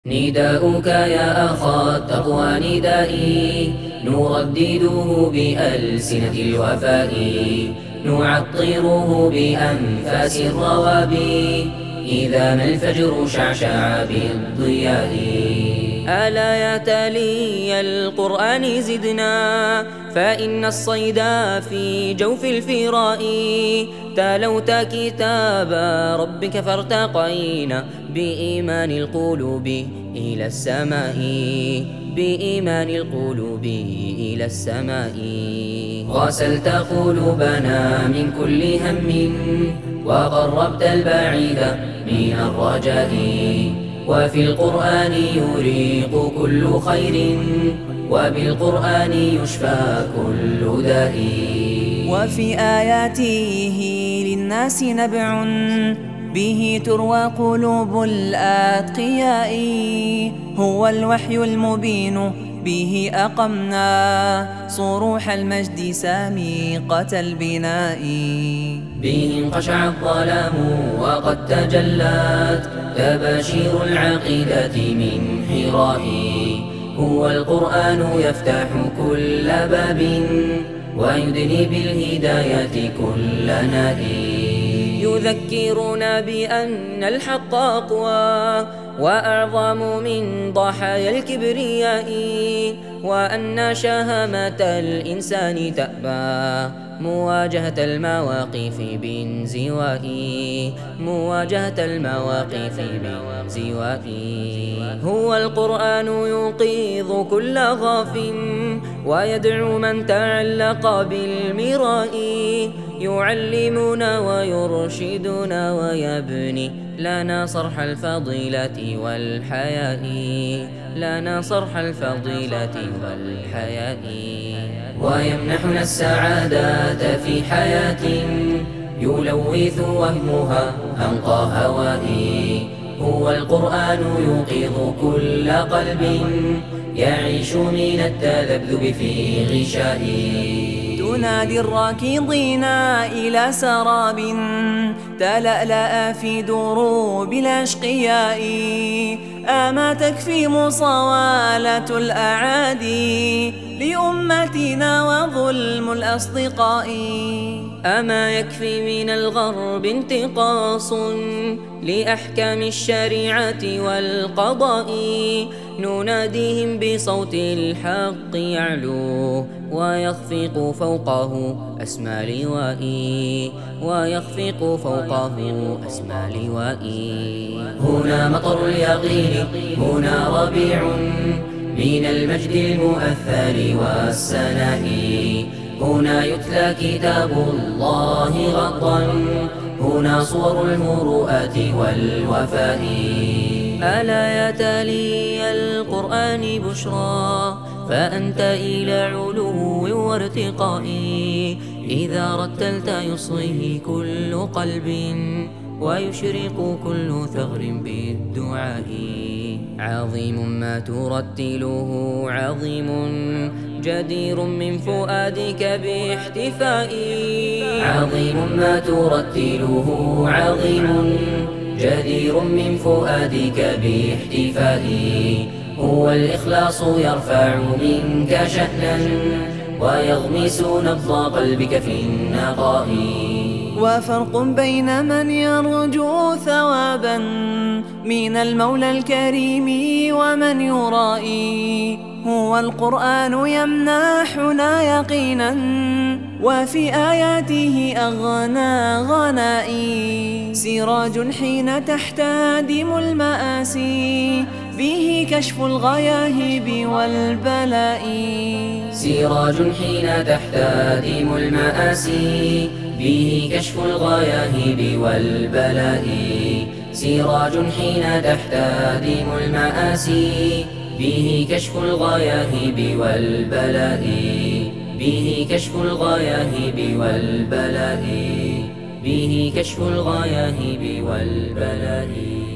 نداؤك يا أخا التقوى ندائي، نردده بألسنة الوفاء، نعطره بأنفاس الروابي، إذا ما الفجر شعشع بالضياء. ألا يا تالي القرآن زدنا، فإن الصيد في جوف الفراء. تلوت كتاب ربك فارتقينا بإيمان القلوب إلى السماء، بإيمان القلوب إلى السماء. غسلت قلوبنا من كل هم، وقربت البعيد من الرجاء، وفي القرآن يريق كل خير، وبالقرآن يشفى كل داء. وفي آياته للناس نبع، به تروى قلوب الأتقياء. هو الوحي المبين، به أقمنا صروح المجد سامقة البناء. به انقشع الظلام وقد تجلت تباشير العقيدة من حراء. هو القرآن يفتح كل باب، ويدني بالهداية كل نائي. يذكرنا بأن الحق أقوى وأعظم من ضحايا الكبرياء، وأن شهامة الإنسان تأبى مواجهة المواقف بانزواء، مواجهة المواقف بانزواء. هو القرآن يوقظ كل غاف، ويدعو من تعلق بالمراء. يعلمنا ويرشدنا ويبني لنا صرح الفضيلة والحياء، لنا صرح الفضيلة والحياء. ويمنحنا السعادة في حياة يلوث وهمها أنقى هوائي. هو القرآن يوقظ كل قلب يعيش من التذبذب في غشائي. تنادي الراكضين إلى سراب تلألأ في دروب الأشقياء. أما تكفي مصاولة الأعادي لأمتنا وظلم الأصدقاء؟ أما يكفي من الغرب انتقاص لأحكام الشريعة والقضاء؟ نناديهم بصوت الحق يعلو ويخفق فوقه أسمى لوائي، ويخفق فوقه أسمى لوائي. هنا مطر اليقين، هنا ربيع من المجد المؤثر والسناء. هنا يتلى كتاب الله غضا، هنا صور المروءة والوفاء. ألا يا تالي القرآن بشرى، فأنت إلى علو وارتقاء. إذا رتلت يصغيه كل قلب، ويشرق كل ثغر بالدعاء. عظيم ما ترتله عظيم، جدير من فؤادك باحتفاء. عظيم ما ترتله عظيم، جدير من فؤادك باحتفاء. هو الإخلاص يرفع منك شأنا، ويغمس نبض قلبك في النقاء. وفرق بين من يرجو ثوابا من المولى الكريم ومن يرائي. هو القرآن يمنحنا يقينا، وفي آياته أغنى غنائي. سراج حين تحتدم المآسي، به كشف الغياهب والبلاء. سراج حين تحتدم المآسي، به كشف الغياهب والبلاء. سراج حين تحتدم المآسي، به كشف الغياهب والبلاء. به كشف الغياهب والبلاء. به كشف الغياهب والبلاء.